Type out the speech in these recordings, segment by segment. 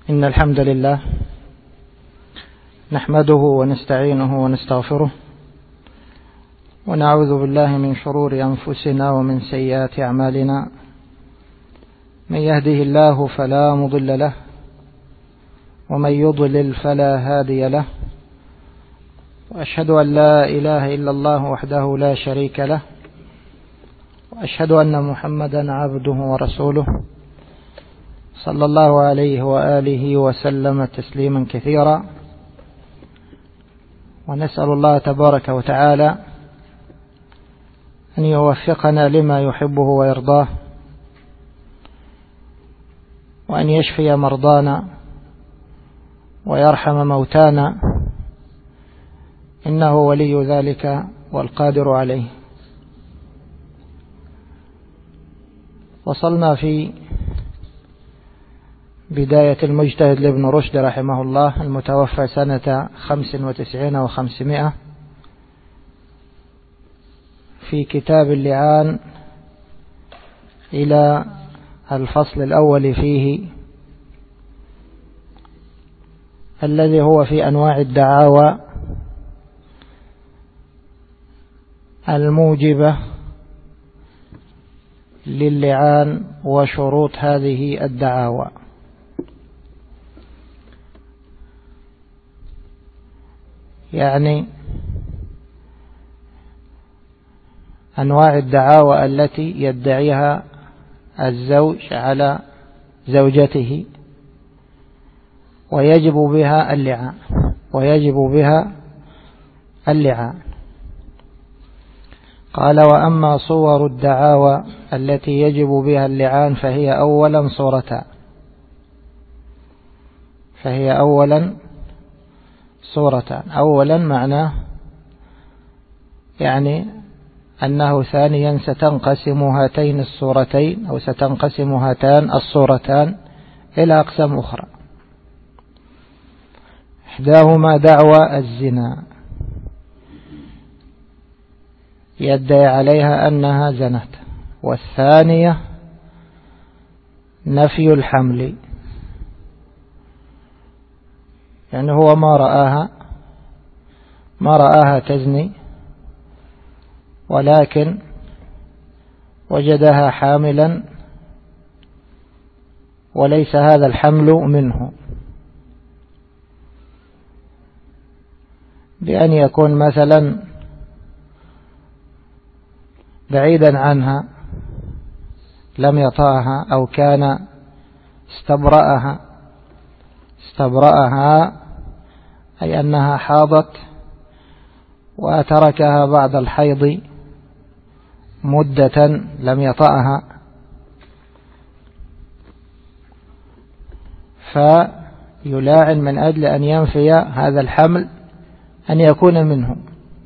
إن الحمد لله نحمده ونستعينه ونستغفره ونعوذ بالله من شرور أنفسنا ومن سيئات أعمالنا. من يهده الله فلا مضل له ومن يضلل فلا هادي له، وأشهد أن لا إله إلا الله وحده لا شريك له، وأشهد أن محمدا عبده ورسوله صلى الله عليه وآله وسلم تسليما كثيرا. ونسأل الله تبارك وتعالى أن يوفقنا لما يحبه ويرضاه، وأن يشفي مرضانا ويرحم موتانا، إنه ولي ذلك والقادر عليه. وصلنا في بداية المجتهد لابن رشد رحمه الله المتوفى سنة 95 و500 في كتاب اللعان إلى الفصل الأول فيه، الذي هو في أنواع الدعاوى الموجبة للعان وشروط هذه الدعاوى. يعني أنواع الدعاوى التي يدعيها الزوج على زوجته ويجب بها اللعان. قال: وأما صور الدعاوى التي يجب بها اللعان فهي أولا صورتان. أولا معناه يعني أنه ثانيا ستنقسم هاتين الصورتين أو ستنقسم هاتان الصورتان إلى أقسام أخرى. إحداهما دعوى الزنا، يدعي عليها أنها زنت، والثانية نفي الحمل، يعني هو ما رآها تزني، ولكن وجدها حاملا وليس هذا الحمل منه، بأن يكون مثلا بعيدا عنها لم يطأها، أو كان استبرأها أي أنها حاضت وتركها بعد الحيض مدة لم يطأها، فيلاعن من أجل أن ينفي هذا الحمل أن يكون منه.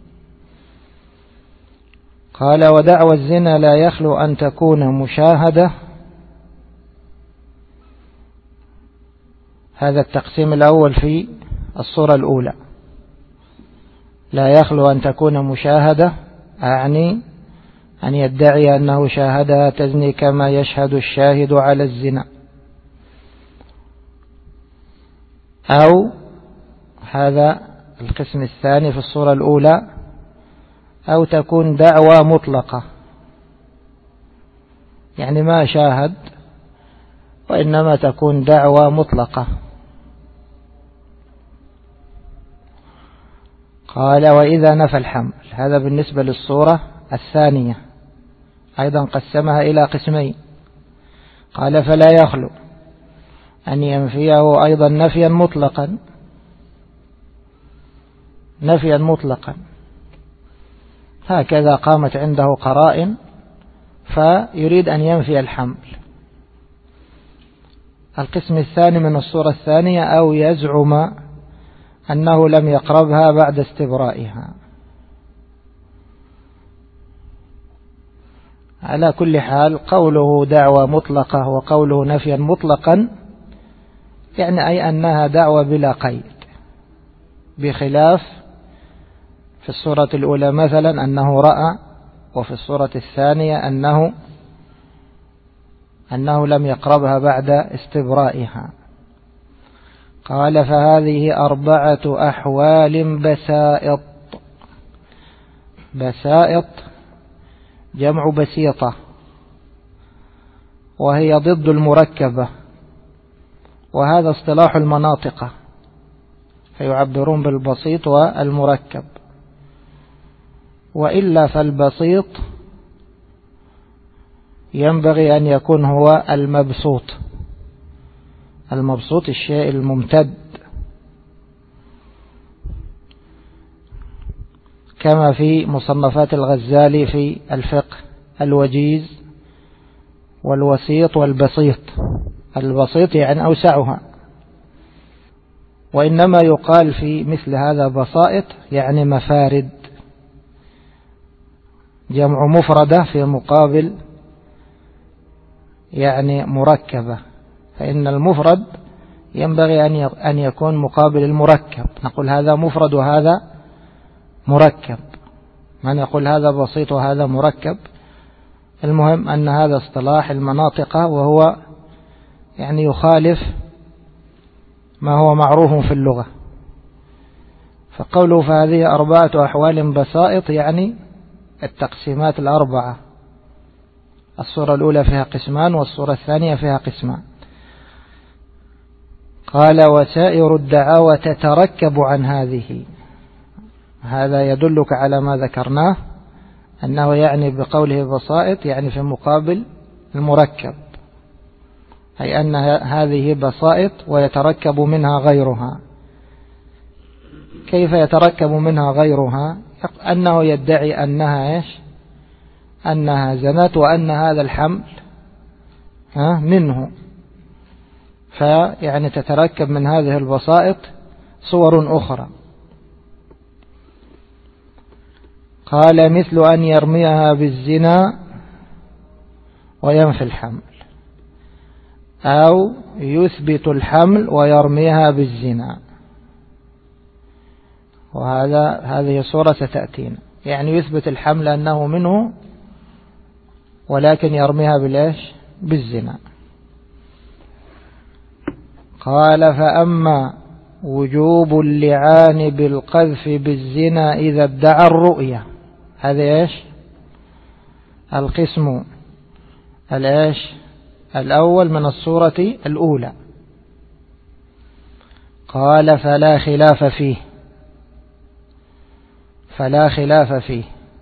قال: ودعوى الزنا لا يخلو أن تكون مشاهدة. هذا التقسيم الأول في الصورة الأولى، لا يخلو أن تكون مشاهدة، أعني أن يدعي أنه شاهدها تزني كما يشهد الشاهد على الزنا، أو هذا القسم الثاني في الصورة الأولى، أو تكون دعوى مطلقة، يعني ما شاهد وإنما تكون دعوى مطلقة. قال: وإذا نفى الحمل، هذا بالنسبة للصورة الثانية، أيضا قسمها إلى قسمين. قال: فلا يخلو أن ينفيه أيضا نفيا مطلقا، هكذا قامت عنده قرائن فيريد أن ينفي الحمل. القسم الثاني من الصورة الثانية، أو يزعم أنه لم يقربها بعد استبرائها. على كل حال قوله دعوى مطلقة وقوله نفيا مطلقا يعني أي أنها دعوى بلا قيد، بخلاف في الصورة الأولى مثلا أنه رأى، وفي الصورة الثانية أنه لم يقربها بعد استبرائها. قال فهذه 4 أحوال بسائط. بسائط جمع بسيطة، وهي ضد المركبة، وهذا اصطلاح المناطق، فيعبرون بالبسيط والمركب. وإلا فالبسيط ينبغي أن يكون هو المبسوط. المبسوط الشيء الممتد، كما في مصنفات الغزالي في الفقه: الوجيز والوسيط والبسيط. البسيط يعني أوسعها، وإنما يقال في مثل هذا بسائط يعني مفارد، جمع مفردة في مقابل يعني مركبة، فإن المفرد ينبغي أن يكون مقابل المركب. نقول هذا مفرد وهذا مركب، ما نقول هذا بسيط وهذا مركب. المهم أن هذا اصطلاح المناطق، وهو يعني يخالف ما هو معروف في اللغة. فقوله فهذه 4 أحوال بسائط يعني التقسيمات 4. الصورة الأولى فيها قسمان، والصورة الثانية فيها قسمان. قال وسائر الدعاوى تتركب عن هذه. هذا يدلك على ما ذكرناه، أنه يعني بقوله بسائط يعني في مقابل المركب، أي أن هذه بسائط ويتركب منها غيرها. كيف يتركب منها غيرها؟ أنه يدعي أنها إيش؟ أنها زنت، وأن هذا الحمل منه، فيعني تتركب من هذه البسائط صور أخرى. قال مثل أن يرميها بالزنا وينفي الحمل، أو يثبت الحمل ويرميها بالزنا. هذه صورة ستأتينا، يعني يثبت الحمل أنه منه، ولكن يرميها بالإيش؟ بالزنا. قال فأما وجوب اللعان بالقذف بالزنا إذا ادعى الرؤية، هذا إيش؟ القسم الإيش؟ الأول من الصورة الأولى. قال فلا خلاف فيه، فلا خلاف فيه،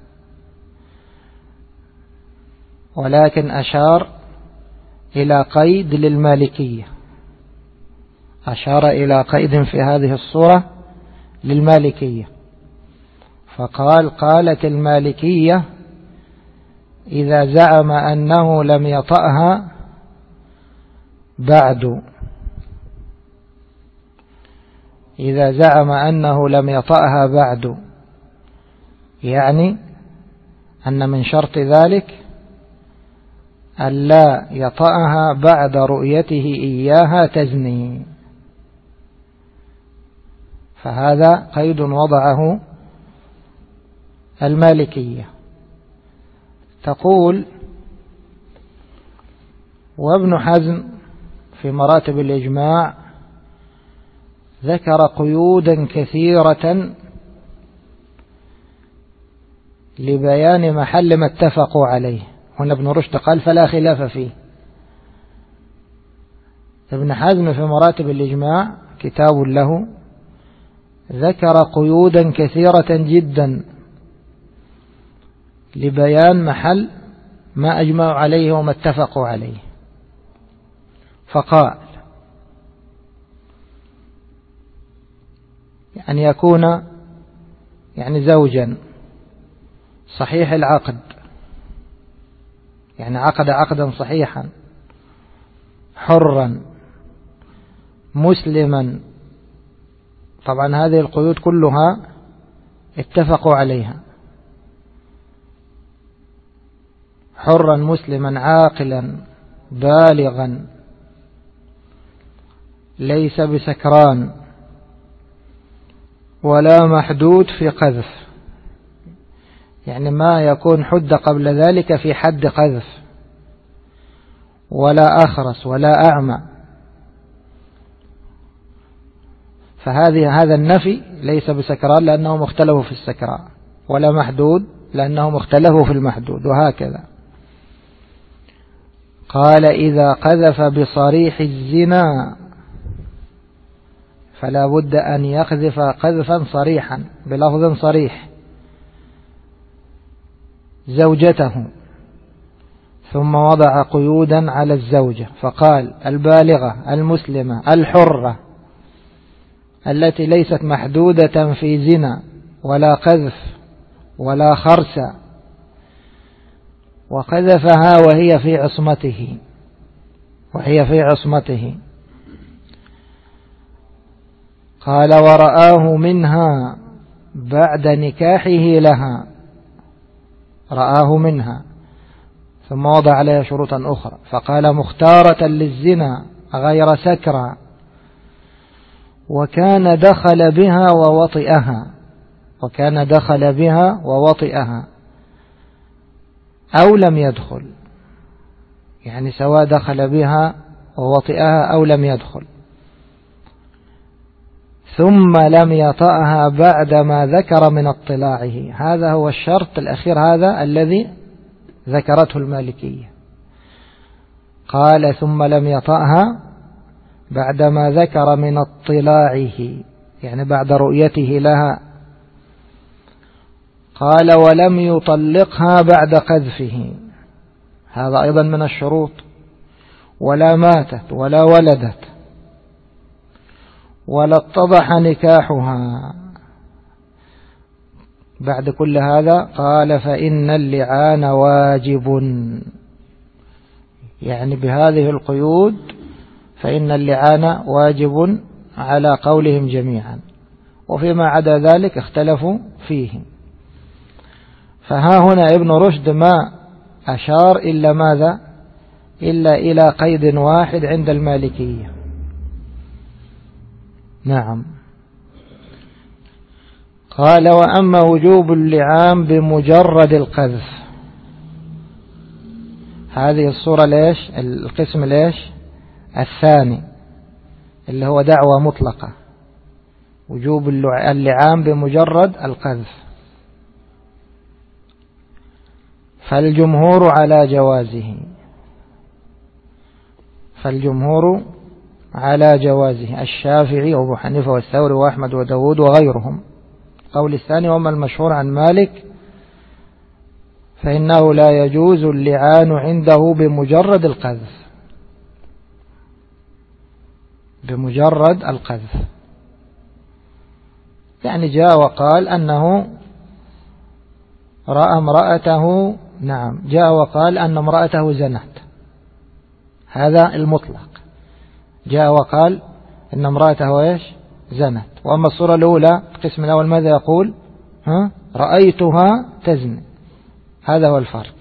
ولكن أشار إلى قيد للمالكية، أشار إلى قيد في هذه الصورة للمالكية، فقال قالت المالكية إذا زعم أنه لم يطأها بعد، إذا زعم أنه لم يطأها بعد، يعني أن من شرط ذلك ألا يطأها بعد رؤيته إياها تزني، فهذا قيد وضعه المالكية. تقول وابن حزم في مراتب الإجماع ذكر قيودا كثيرة لبيان محل ما اتفقوا عليه. هنا ابن رشد قال فلا خلاف فيه. ابن حزم في مراتب الإجماع كتاب له ذكر قيودا كثيرة جدا لبيان محل ما أجمعوا عليه وما اتفقوا عليه. فقال أن يكون يعني زوجا صحيح العقد، يعني عقد عقدا صحيحا، حرا مسلما، طبعا هذه القيود كلها اتفقوا عليها، حرا مسلما عاقلا بالغا ليس بسكران ولا محدود في قذف، يعني ما يكون حد قبل ذلك في حد قذف، ولا أخرس ولا أعمى هذا النفي ليس بسكران لأنهم اختلفوا في السكران، ولا محدود لأنهم اختلفوا في المحدود، وهكذا. قال إذا قذف بصريح الزنا فلا بد أن يقذف قذفا صريحا بلفظ صريح زوجته، ثم وضع قيودا على الزوجة فقال البالغة المسلمة الحرة التي ليست محدودة في زنا ولا قذف ولا خرس، وقذفها وهي في عصمته قال ورآه منها بعد نكاحه لها، رآه منها ثم وضع عليها شروطا أخرى، فقال مختارة للزنا غير سكرى، وكان دخل بها ووطئها أو لم يدخل، يعني سواء دخل بها ووطئها أو لم يدخل، ثم لم يطأها بعد ما ذكر من اطلاعه. هذا هو الشرط الأخير، هذا الذي ذكرته المالكية. قال ثم لم يطأها بعد ما ذكر من اطلاعه، يعني بعد رؤيته لها. قال ولم يطلقها بعد قذفه، هذا أيضا من الشروط. ولا ماتت ولا ولدت ولا اتضح نكاحها بعد كل هذا. قال فإن اللعان واجب، يعني بهذه القيود فإن اللعان واجب على قولهم جميعا، وفيما عدا ذلك اختلفوا فيه. فها هنا ابن رشد ما أشار إلا ماذا؟ إلا إلى قيد واحد عند المالكية. نعم. قال وأما وجوب اللعان بمجرد القذف، هذه الصورة ليش؟ القسم ليش؟ الثاني اللي هو دعوة مطلقة، وجوب اللعان بمجرد القذف. فالجمهور على جوازه الشافعي وابو حنيفة والثوري وأحمد وداود وغيرهم. قول الثاني وما المشهور عن مالك فإنه لا يجوز اللعان عنده بمجرد القذف، يعني جاء وقال أنه رأى امرأته، نعم جاء وقال أن امرأته زنت، هذا المطلق، جاء وقال أن امرأته إيش؟ زنت. وأما الصورة الأولى القسم الأول ماذا يقول؟ رأيتها تزني، هذا هو الفرق.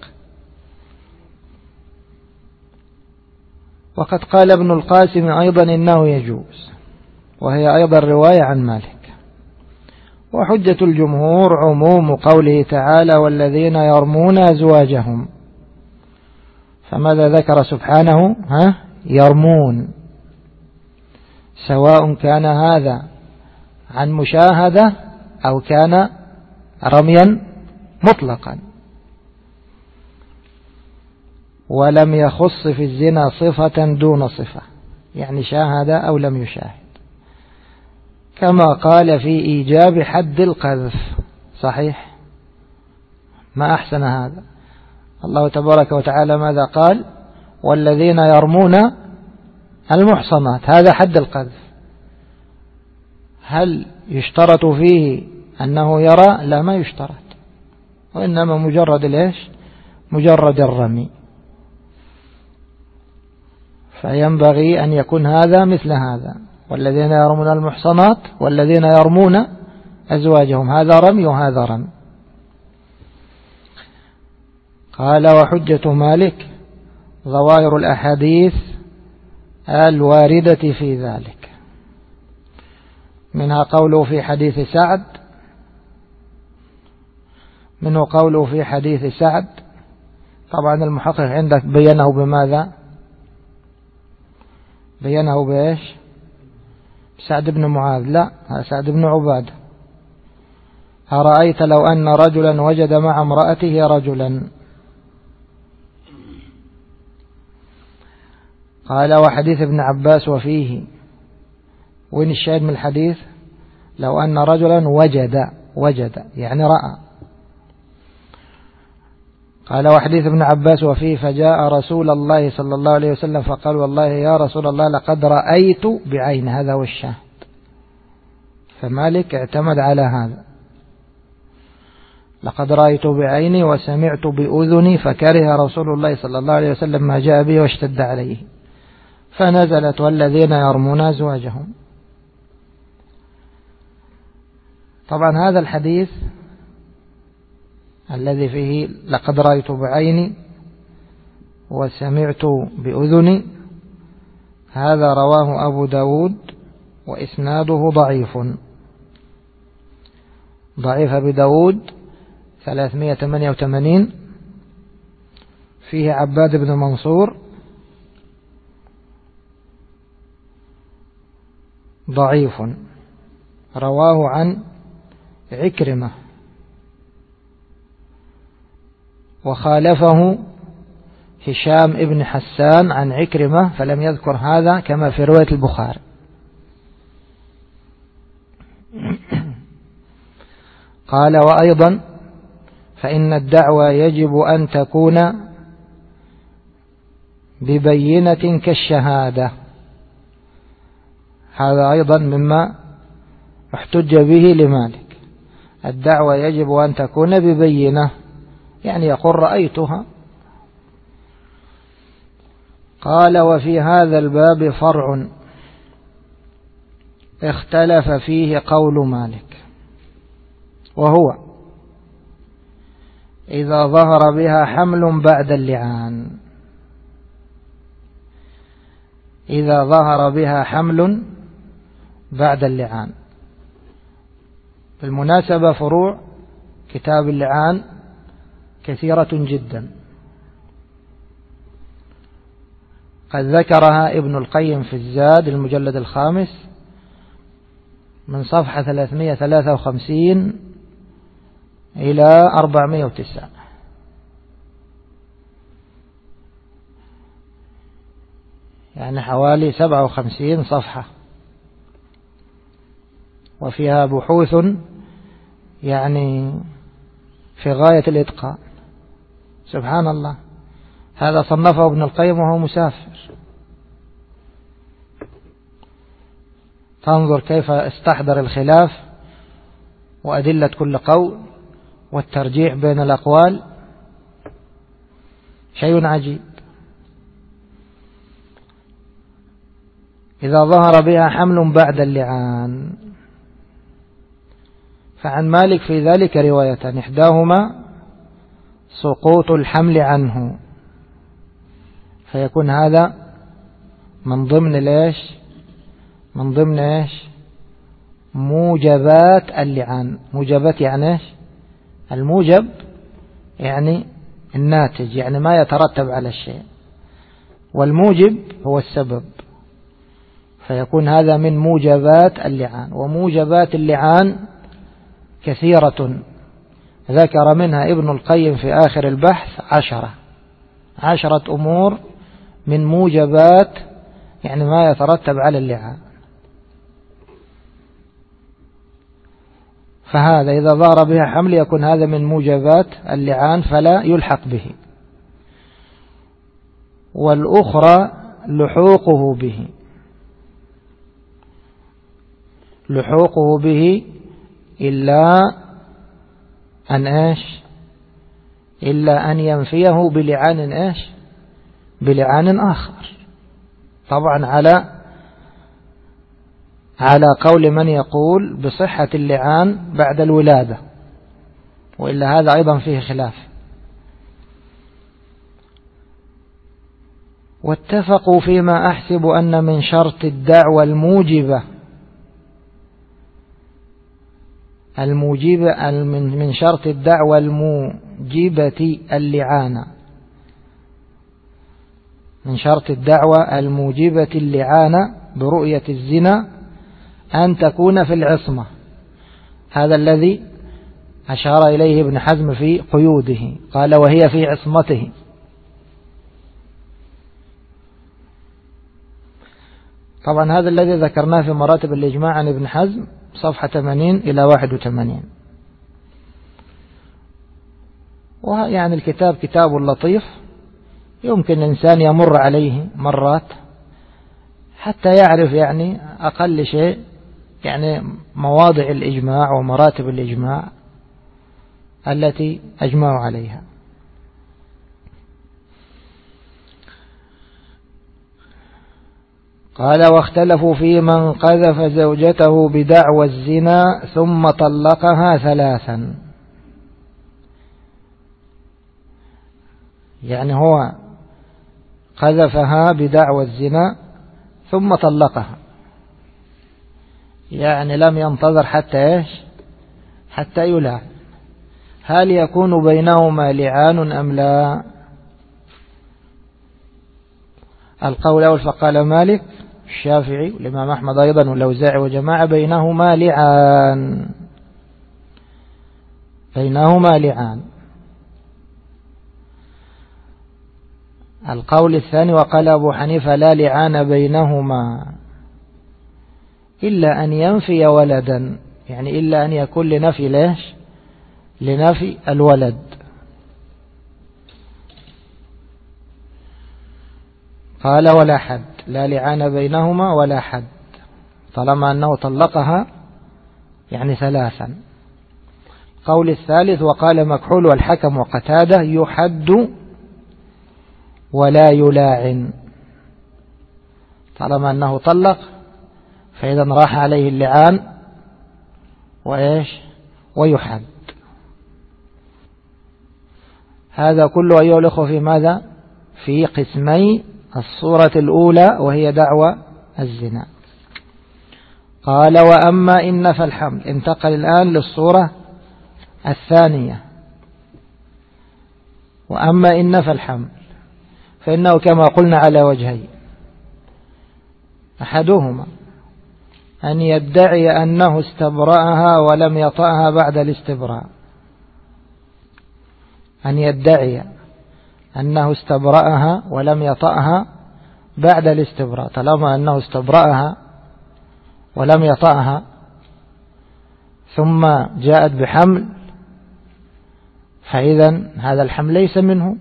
وقد قال ابن القاسم أيضا إنه يجوز، وهي أيضا رواية عن مالك. وحجة الجمهور عموم قوله تعالى والذين يرمون أزواجهم، فماذا ذكر سبحانه؟ يرمون، سواء كان هذا عن مشاهدة أو كان رميا مطلقا. ولم يخص في الزنا صفة دون صفة، يعني شاهد أو لم يشاهد، كما قال في إيجاب حد القذف. صحيح، ما أحسن هذا. الله تبارك وتعالى ماذا قال؟ والذين يرمون المحصنات، هذا حد القذف. هل يشترط فيه أنه يرى؟ لا، ما يشترط، وإنما مجرد ليش؟ مجرد الرمي. فينبغي أن يكون هذا مثل هذا، والذين يرمون المحصنات والذين يرمون أزواجهم، هذا رمي وهذا رمي. قال وحجة مالك ظواهر الأحاديث الواردة في ذلك، منها قوله في حديث سعد، منه قوله في حديث سعد. طبعا المحقق عندك بينه بماذا؟ بينه بإيش؟ سعد بن معاذ، لا، سعد بن عبادة. أرأيت لو أن رجلا وجد مع امرأته رجلا. قال وحديث ابن عباس وفيه. وين الشاهد من الحديث؟ لو أن رجلا وجد يعني رأى. قال وحديث ابن عباس وفيه فجاء رسول الله صلى الله عليه وسلم فقال والله يا رسول الله لقد رأيت بعين، هذا هو الشاهد. فمالك اعتمد على هذا، لقد رأيت بعيني وسمعت بأذني، فكره رسول الله صلى الله عليه وسلم ما جاء به واشتد عليه، فنزلت والذين يرمون أزواجهم. طبعا هذا الحديث الذي فيه لقد رأيت بعيني وسمعت بأذني، هذا رواه أبو داود وإسناده ضعيف أبي داود 388، فيه عباد بن منصور ضعيف، رواه عن عكرمة، وخالفه هشام ابن حسان عن عكرمة فلم يذكر هذا كما في رواية البخاري. قال وأيضا فإن الدعوة يجب أن تكون ببينة كالشهادة، هذا أيضا مما احتج به لمالك. الدعوة يجب أن تكون ببينة، يعني يقول رأيتها. قال وفي هذا الباب فرع اختلف فيه قول مالك، وهو إذا ظهر بها حمل بعد اللعان. إذا ظهر بها حمل بعد اللعان. بالمناسبة فروع كتاب اللعان كثيرة جدا، قد ذكرها ابن القيم في الزاد المجلد 5 من صفحة 353 إلى 409، يعني حوالي 57 صفحة، وفيها بحوث يعني في غاية الإتقان. سبحان الله، هذا صنفه ابن القيم وهو مسافر. تنظر كيف استحضر الخلاف وأدلة كل قول والترجيح بين الأقوال، شيء عجيب. إذا ظهر بها حمل بعد اللعان، فعن مالك في ذلك رواية، إحداهما سقوط الحمل عنه، فيكون هذا من ضمن ليش؟ من ضمن ايش؟ موجبات اللعان. موجبات يعني ايش؟ الموجب يعني الناتج، يعني ما يترتب على الشيء، والموجب هو السبب، فيكون هذا من موجبات اللعان. وموجبات اللعان كثيرة، ذكر منها ابن القيم في آخر البحث 10 أمور من موجبات، يعني ما يترتب على اللعان. فهذا إذا ظهر بها حمل يكون هذا من موجبات اللعان فلا يلحق به. والأخرى لحوقه به إلا أن إيش؟ إلا أن ينفيه بلعان إيش؟ بلعان آخر. طبعا على قول من يقول بصحة اللعان بعد الولادة، وإلا هذا أيضا فيه خلاف. واتفقوا فيما أحسب أن من شرط الدعوة الموجبة من شرط الدعوة الموجبة اللعانة، من شرط الدعوة الموجبة اللعانة برؤية الزنا أن تكون في العصمة. هذا الذي أشار إليه ابن حزم في قيوده، قال وهي في عصمته. طبعا هذا الذي ذكرناه في مراتب الإجماع عن ابن حزم صفحة 80 إلى 81. ويعني الكتاب كتاب لطيف، يمكن الإنسان يمر عليه مرات حتى يعرف يعني أقل شيء يعني مواضع الإجماع ومراتب الإجماع التي أجمعوا عليها. قال واختلفوا في من قذف زوجته بدعوى الزنا ثم طلقها 3. يعني هو قذفها بدعوى الزنا ثم طلقها، يعني لم ينتظر حتى يلعن. هل يكون بينهما لعان أم لا؟ القول الأول فقال مالك الشافعي والإمام أحمد أيضا والأوزاعي وجماعة بينهما لعان. القول الثاني وقال أبو حنيفة لا لعان بينهما إلا أن ينفي ولدا، يعني إلا أن يكون لنفي الولد. قال ولا حد، لا لعان بينهما ولا حد طالما أنه طلقها يعني 3. قول الثالث وقال مكحول والحكم وقتادة يحد ولا يلاعن، طالما أنه طلق فإذا راح عليه اللعان ويحد. هذا كله أيها الأخوة في ماذا؟ في قسمي الصورة الأولى وهي دعوى الزنا. قال وأما إن نفى الحمل، انتقل الآن للصورة الثانية. وأما إن نفى الحمل فإنه كما قلنا على وجهين: أحدهما أن يدعي أنه استبرأها ولم يطأها بعد الاستبراء، أن يدعي أنه استبرأها ولم يطأها بعد الاستبراء، طالما أنه استبرأها ولم يطأها ثم جاءت بحمل فإذا هذا الحمل ليس منه.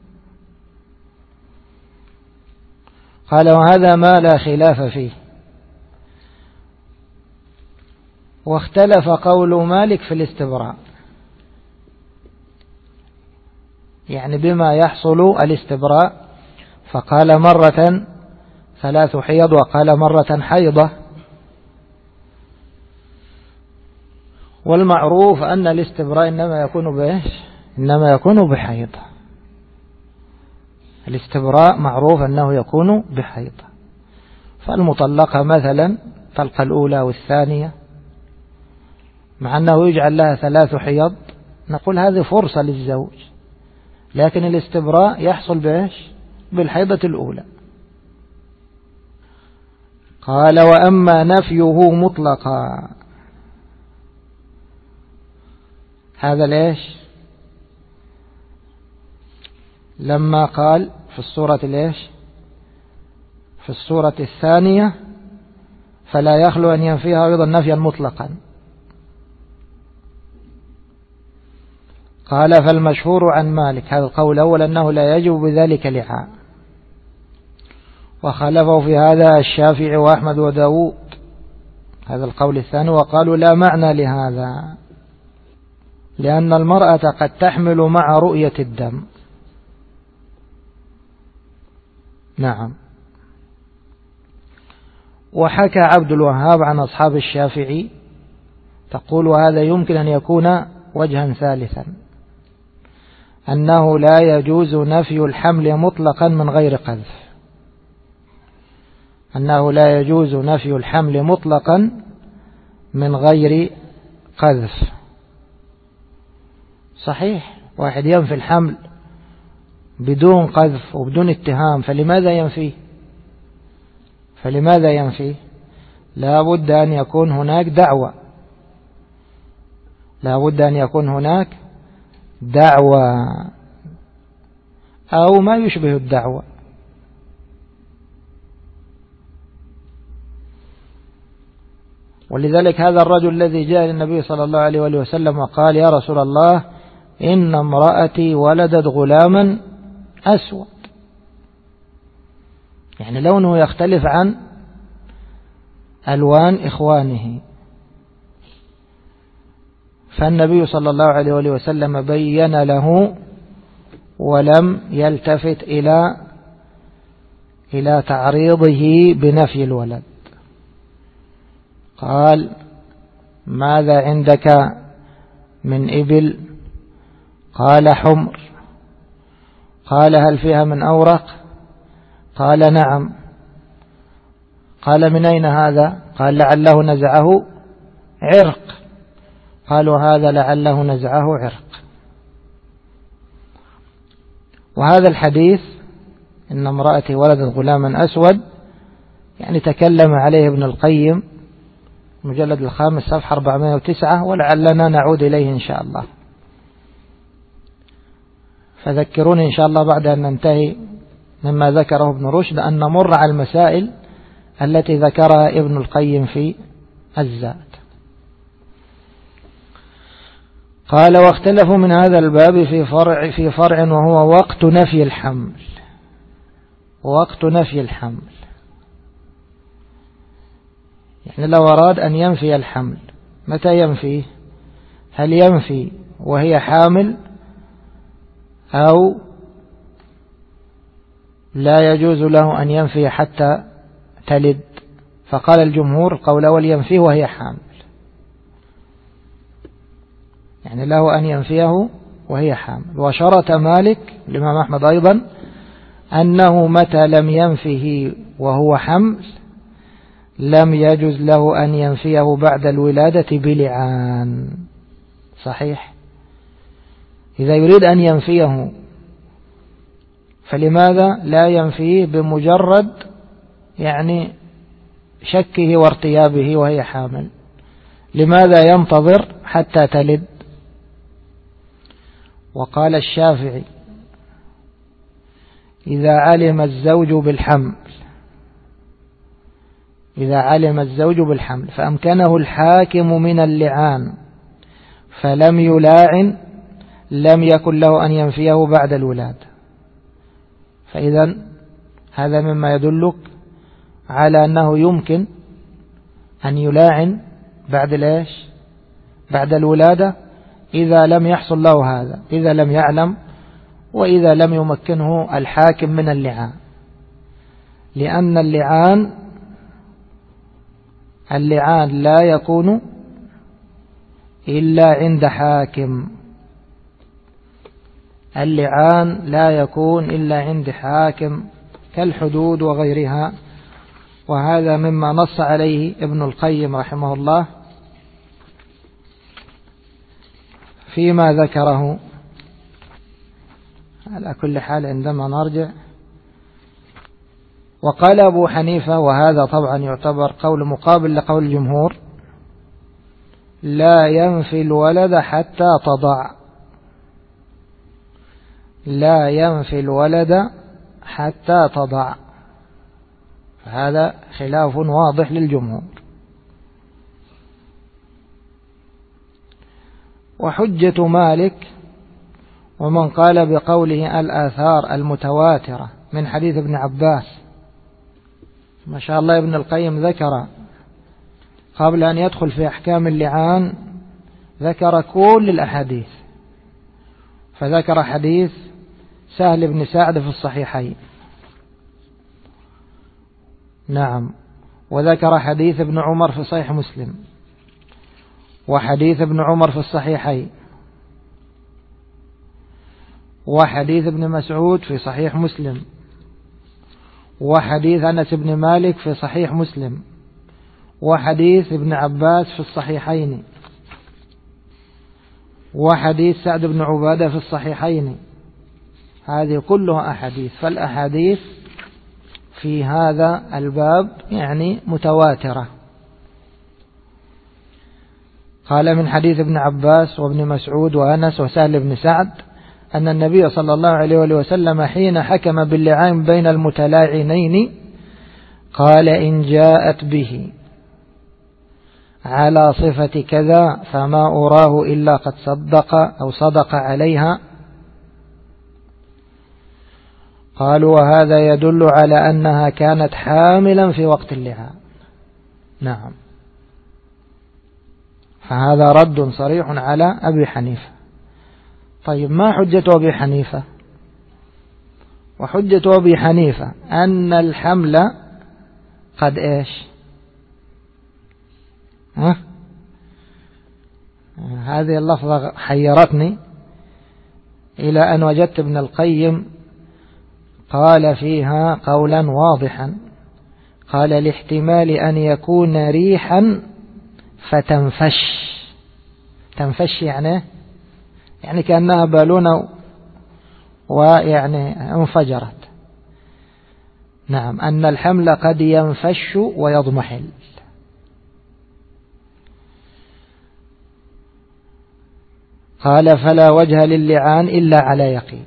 قال وهذا ما لا خلاف فيه. واختلف قول مالك في الاستبراء، يعني بما يحصل الاستبراء، فقال مرة 3 حيض وقال مرة حيضة. والمعروف أن الاستبراء إنما يكون بحيض. الاستبراء معروف أنه يكون بحيض. فالمطلقة مثلا طلقة الأولى والثانية مع أنه يجعل لها 3 حيض نقول هذه فرصة للزوج، لكن الاستبراء يحصل بالحيضة الأولى. قال وأما نفيه مطلقا، هذا لما قال في الصورة الثانية فلا يخلو أن ينفيها أيضا نفيا مطلقا. قال فالمشهور عن مالك، هذا القول الأول، أنه لا يجب بذلك لعان، وخالفه في هذا الشافعي وأحمد وداود، هذا القول الثاني، وقالوا لا معنى لهذا لأن المرأة قد تحمل مع رؤية الدم. نعم. وحكى عبد الوهاب عن أصحاب الشافعي تقول وهذا يمكن أن يكون وجها ثالثا، أنه لا يجوز نفي الحمل مطلقا من غير قذف، أنه لا يجوز نفي الحمل مطلقا من غير قذف. صحيح واحد ينفي الحمل بدون قذف وبدون اتهام، فلماذا ينفيه؟ لا بد أن يكون هناك دعوة، لا بد أن يكون هناك دعوة أو ما يشبه الدعوة. ولذلك هذا الرجل الذي جاء للنبي صلى الله عليه وسلم وقال: يا رسول الله، إن امرأتي ولدت غلاما أسود، يعني لونه يختلف عن ألوان إخوانه. فالنبي صلى الله عليه وسلم بين له ولم يلتفت إلى تعريضه بنفي الولد. قال: ماذا عندك من إبل؟ قال: حمر. قال: هل فيها من أورق؟ قال: نعم. قال: من أين هذا؟ قال: لعله نزعه عرق. قالوا: هذا لعله نزعه عرق. وهذا الحديث إن امرأتي ولدت غلاما أسود يعني تكلم عليه ابن القيم المجلد 5 صفحة 409، ولعلنا نعود إليه إن شاء الله. فذكروني إن شاء الله بعد أن ننتهي مما ذكره ابن رشد أن نمر على المسائل التي ذكرها ابن القيم في الزاد. قال: واختلفوا من هذا الباب في فرع وهو وقت نفي الحمل. وقت نفي الحمل يعني لو أراد أن ينفي الحمل متى ينفيه؟ هل ينفي وهي حامل أو لا يجوز له أن ينفي حتى تلد؟ فقال الجمهور القول الأول ينفيه وهي حامل، يعني له أن ينفيه وهي حامل. وشرط مالك الإمام أحمد أيضا أنه متى لم ينفه وهو حمل لم يجوز له أن ينفيه بعد الولادة بلعان. صحيح، إذا يريد أن ينفيه فلماذا لا ينفيه بمجرد يعني شكه وارتيابه وهي حامل؟ لماذا ينتظر حتى تلد؟ وقال الشافعي: إذا علم الزوج بالحمل فأمكنه الحاكم من اللعان فلم يلاعن لم يكن له أن ينفيه بعد الولادة. فإذا هذا مما يدلك على أنه يمكن أن يلاعن بعد الولادة إذا لم يحصل له هذا، إذا لم يعلم وإذا لم يمكنه الحاكم من اللعان. لأن اللعان لا يكون إلا عند حاكم، اللعان لا يكون إلا عند حاكم كالحدود وغيرها. وهذا مما نص عليه ابن القيم رحمه الله فيما ذكره. على كل حال عندما نرجع، وقال أبو حنيفة وهذا طبعا يعتبر قول مقابل لقول الجمهور: لا ينفي الولد حتى تضع، لا ينفي الولد حتى تضع. فهذا خلاف واضح للجمهور. وحجة مالك ومن قال بقوله الآثار المتواترة من حديث ابن عباس. ما شاء الله ابن القيم ذكر قبل أن يدخل في أحكام اللعان ذكر كل الأحاديث، فذكر حديث سهل بن سعد في الصحيحين، نعم، وذكر حديث ابن عمر في صحيح مسلم، وحديث ابن عمر في الصحيحين، وحديث ابن مسعود في صحيح مسلم، وحديث أنس بن مالك في صحيح مسلم، وحديث ابن عباس في الصحيحين، وحديث سعد بن عبادة في الصحيحين. هذه كلها أحاديث، فالأحاديث في هذا الباب يعني متواترة قال من حديث ابن عباس وابن مسعود وأنس وسهل بن سعد أن النبي صلى الله عليه وسلم حين حكم باللعان بين المتلاعنين قال إن جاءت به على صفة كذا فما أراه إلا قد صدق عليها. قالوا وهذا يدل على أنها كانت حاملا في وقت اللعان. نعم، فهذا رد صريح على أبي حنيفة. طيب ما حجة أبي حنيفة؟ وحجة أبي حنيفة أن الحمل قد إيش؟ هذه اللفظة حيرتني إلى أن وجدت ابن القيم قال فيها قولا واضحا، قال لاحتمال أن يكون ريحا فتنفش. تنفش يعني كأنها بالونة ويعني انفجرت. نعم، أن الحمل قد ينفش ويضمحل. قال فلا وجه للعان إلا على يقين.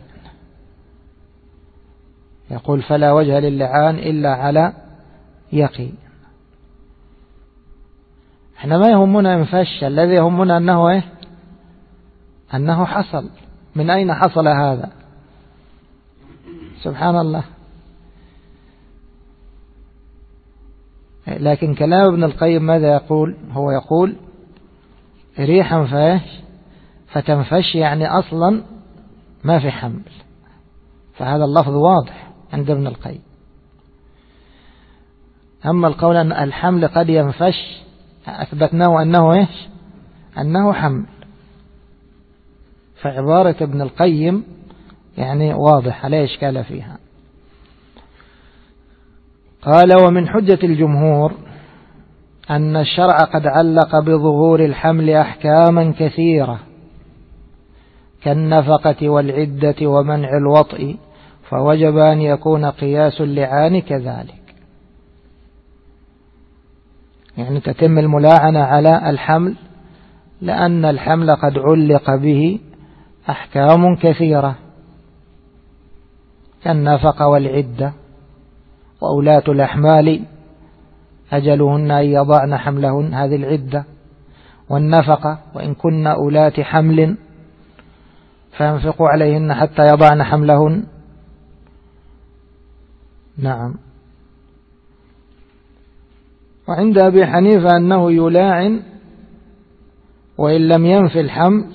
يقول فلا وجه للعان إلا على يقين. احنا ما يهمنا انفش، الذي يهمنا أنه إيه؟ أنه حصل. من أين حصل هذا؟ سبحان الله. لكن كلام ابن القيم ماذا يقول؟ هو يقول ريحا فتنفش يعني أصلا ما في حمل. فهذا اللفظ واضح عند ابن القيم. أما القول أن الحمل قد ينفش أثبتناه أنه حمل. فعبارة ابن القيم يعني واضح لا إشكال فيها. قال ومن حجة الجمهور أن الشرع قد علق بظهور الحمل أحكاما كثيرة كالنفقة والعدة ومنع الوطء، فوجب أن يكون قياس اللعان كذلك. يعني تتم الملاعنة على الحمل لأن الحمل قد علق به أحكام كثيرة كالنفقة والعدة، وأولاة الأحمال أجلهن أن يضعن حملهن، هذه العدة، والنفقة وإن كن أولاة حمل فينفقوا عليهن حتى يضعن حملهن. نعم. وعند أبي حنيفة أنه يلاعن وإن لم ينفي الحمل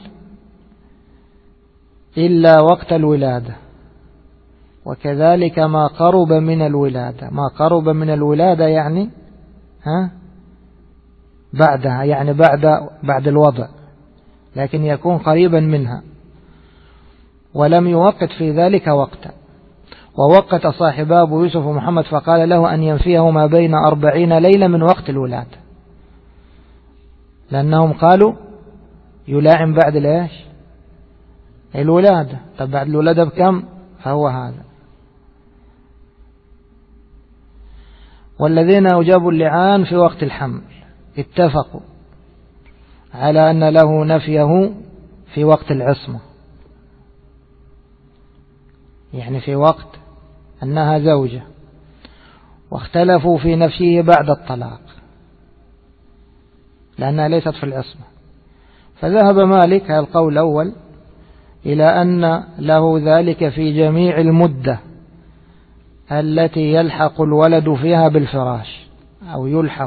إلا وقت الولادة، وكذلك ما قرب من الولادة. ما قرب من الولادة يعني بعدها، يعني بعد الوضع، لكن يكون قريبا منها، ولم يوقت في ذلك وقتا. ووقت صاحبه أبو يوسف ومحمد فقال له أن ينفيه ما بين 40 ليلة من وقت الولادة، لأنهم قالوا يلاعن بعد الإيش؟ الولادة. طب بعد الولادة بكم؟ فهو هذا. والذين أجابوا اللعان في وقت الحمل اتفقوا على أن له نفيه في وقت العصمة، يعني في وقت أنها زوجة، واختلفوا في نفيه بعد الطلاق لأنها ليست في العصمة. فذهب مالك القول الأول إلى أن له ذلك في جميع المدة التي يلحق الولد فيها بالفراش، أو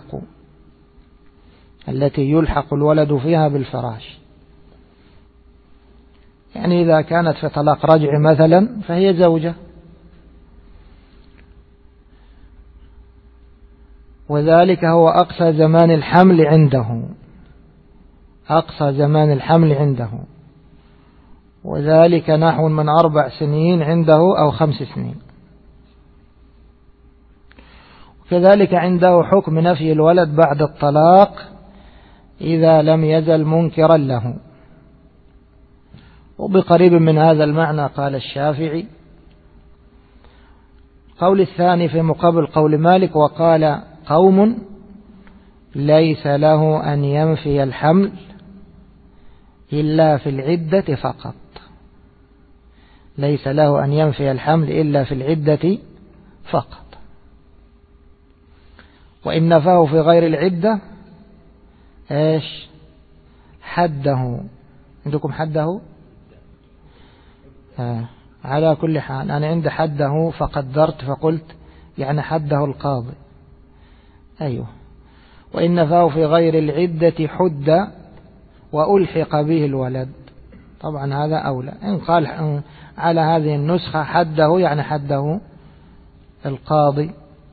التي يلحق الولد فيها بالفراش. يعني إذا كانت في طلاق رجع مثلا فهي زوجة، وذلك هو أقصى زمان الحمل عنده، أقصى زمان الحمل عنده، وذلك نحو من 4 سنين عنده أو 5 سنين. وكذلك عنده حكم نفي الولد بعد الطلاق إذا لم يزل منكرا له. وبقريب من هذا المعنى قال الشافعي. قول الثاني في مقابل قول مالك: وقال قوم ليس له أن ينفي الحمل إلا في العدة فقط، ليس له أن ينفي الحمل إلا في العدة فقط. وإن نفاه في غير العدة إيش؟ حده. عندكم حده؟ على كل حال أنا عند حده فقدرت فقلت يعني حده القاضي. أيوه. وإن نفاه في غير العدة حد وألحق به الولد، طبعا هذا أولى. إن قال على هذه النسخة حده يعني حده القاضي.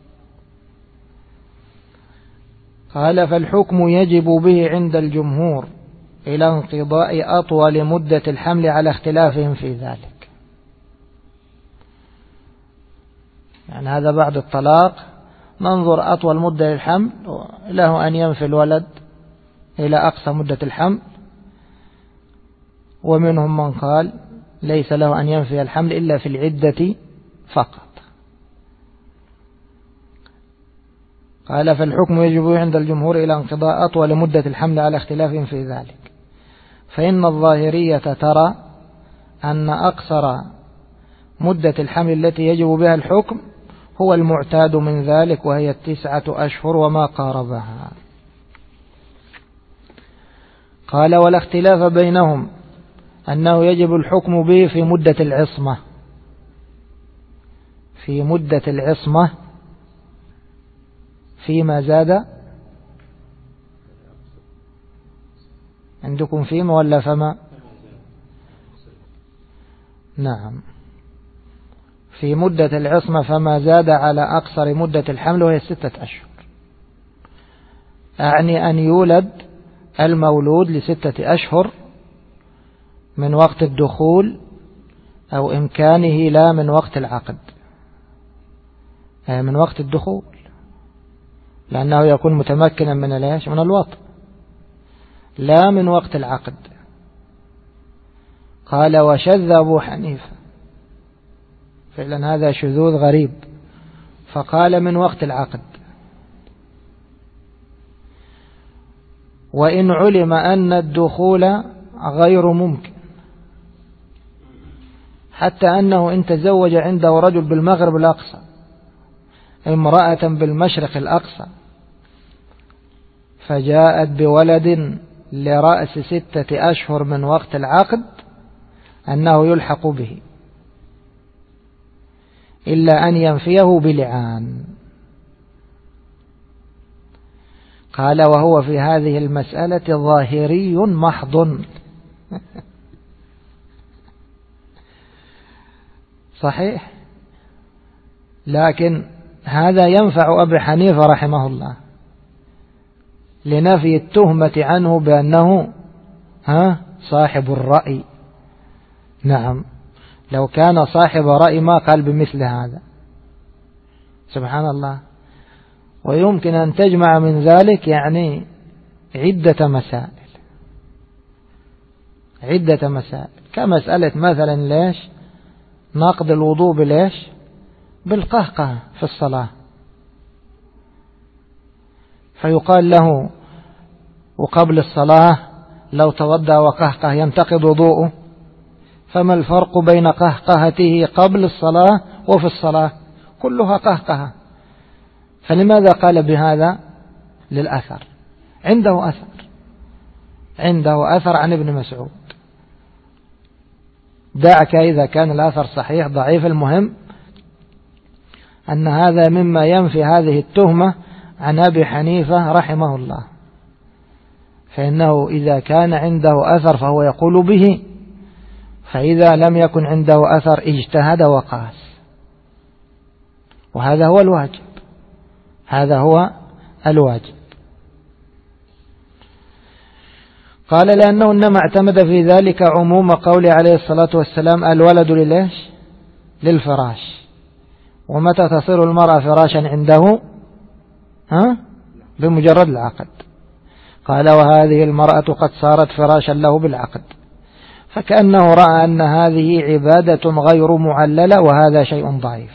قال فالحكم يجب به عند الجمهور إلى انقضاء أطول مدة الحمل على اختلافهم في ذلك. يعني هذا بعد الطلاق ننظر أطول مدة للحمل، له أن ينفي الولد إلى أقصى مدة الحمل، ومنهم من قال ليس له أن ينفي الحمل إلا في العدة فقط. قال فالحكم يجب عند الجمهور إلى انقضاء أطول مدة الحمل على اختلافهم في ذلك، فإن الظاهرية ترى أن أقصر مدة الحمل التي يجب بها الحكم هو المعتاد من ذلك، وهي 9 أشهر وما قاربها. قال ولا اختلاف بينهم أنه يجب الحكم به في مدة العصمة. في مدة العصمة فيما زاد، عندكم فيما ولا فما؟ نعم، في مدة العصمة فما زاد على أقصر مدة الحمل وهي 6 أشهر، أعني أن يولد المولود ل6 أشهر من وقت الدخول أو إمكانه، لا من وقت العقد، من وقت الدخول، لأنه يكون متمكنا من الوطء، لا من وقت العقد. قال وشذ أبو حنيفة، فعلا هذا شذوذ غريب، فقال من وقت العقد. وإن علم أن الدخول غير ممكن، حتى أنه إن تزوج عنده رجل بالمغرب الأقصى امرأة بالمشرق الأقصى فجاءت بولد لرأس 6 أشهر من وقت العقد، أنه يلحق به إلا أن ينفيه بلعان. قال وهو في هذه المسألة ظاهري محض. صحيح، لكن هذا ينفع أبي حنيفة رحمه الله لنفي التهمة عنه بأنه صاحب الرأي. نعم، لو كان صاحب رأي ما قال بمثل هذا، سبحان الله. ويمكن أن تجمع من ذلك يعني عدة مسائل، كمسألة مثلا ليش نقض الوضوء بالقهقه في الصلاة، فيقال له وقبل الصلاة لو توضأ وقهقه ينتقض وضوءه، فما الفرق بين قهقهته قبل الصلاة وفي الصلاة؟ كلها قهقه، فلماذا قال بهذا؟ للأثر، عنده أثر عن ابن مسعود. دعك إذا كان الأثر صحيح ضعيف، المهم أن هذا مما ينفي هذه التهمة عن أبي حنيفة رحمه الله، فإنه إذا كان عنده أثر فهو يقول به، فإذا لم يكن عنده أثر اجتهد وقاس، وهذا هو الواجب. قال لأنه إنما اعتمد في ذلك عموم قول عليه الصلاة والسلام الولد للفراش، ومتى تصير المرأة فراشا عنده بمجرد العقد. قال وهذه المرأة قد صارت فراشا له بالعقد، فكأنه رأى أن هذه عبادة غير معللة، وهذا شيء ضعيف.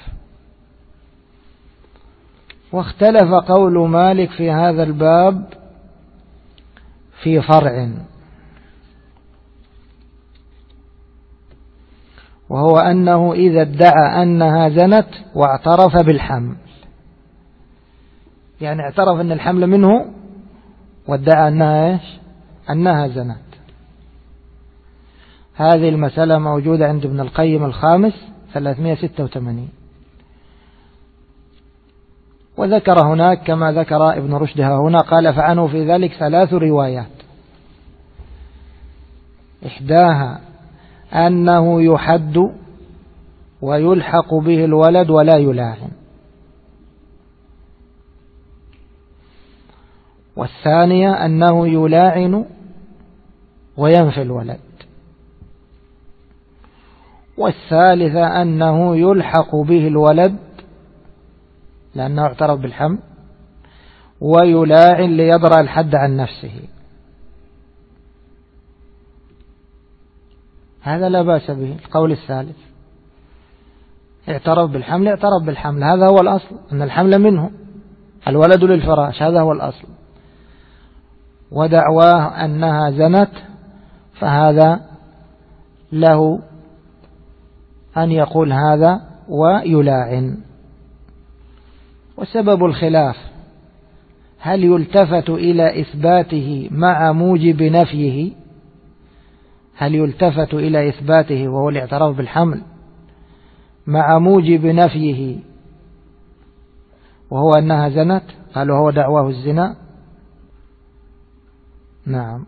واختلف قول مالك في هذا الباب في فرع، وهو أنه إذا ادعى أنها زنت واعترف بالحمل، يعني اعترف أن الحمل منه وادعى أنها إيش؟ أنها زنت. هذه المسألة موجودة عند ابن القيم الخامس 386، وذكر هناك كما ذكر ابن رشد هنا قال فعنه في ذلك 3 روايات، إحداها أنه يحد ويلحق به الولد ولا يلاعن، والثانية أنه يلاعن وينفي الولد، والثالثة أنه يلحق به الولد لأنه اعترف بالحمل ويلاعن ليضرع الحد عن نفسه. هذا لا بأس به. القول الثالث اعترف بالحمل، اعترف بالحمل، هذا هو الأصل، أن الحمل منه، الولد للفراش، هذا هو الأصل. ودعواه أنها زنت فهذا له أن يقول هذا ويلاعن. وسبب الخلاف هل يلتفت إلى إثباته مع موجب نفيه، هل يلتفت إلى إثباته وهو الاعتراف بالحمل مع موجب نفيه وهو أنها زنت؟ قالوا هو دعواه الزنا. نعم،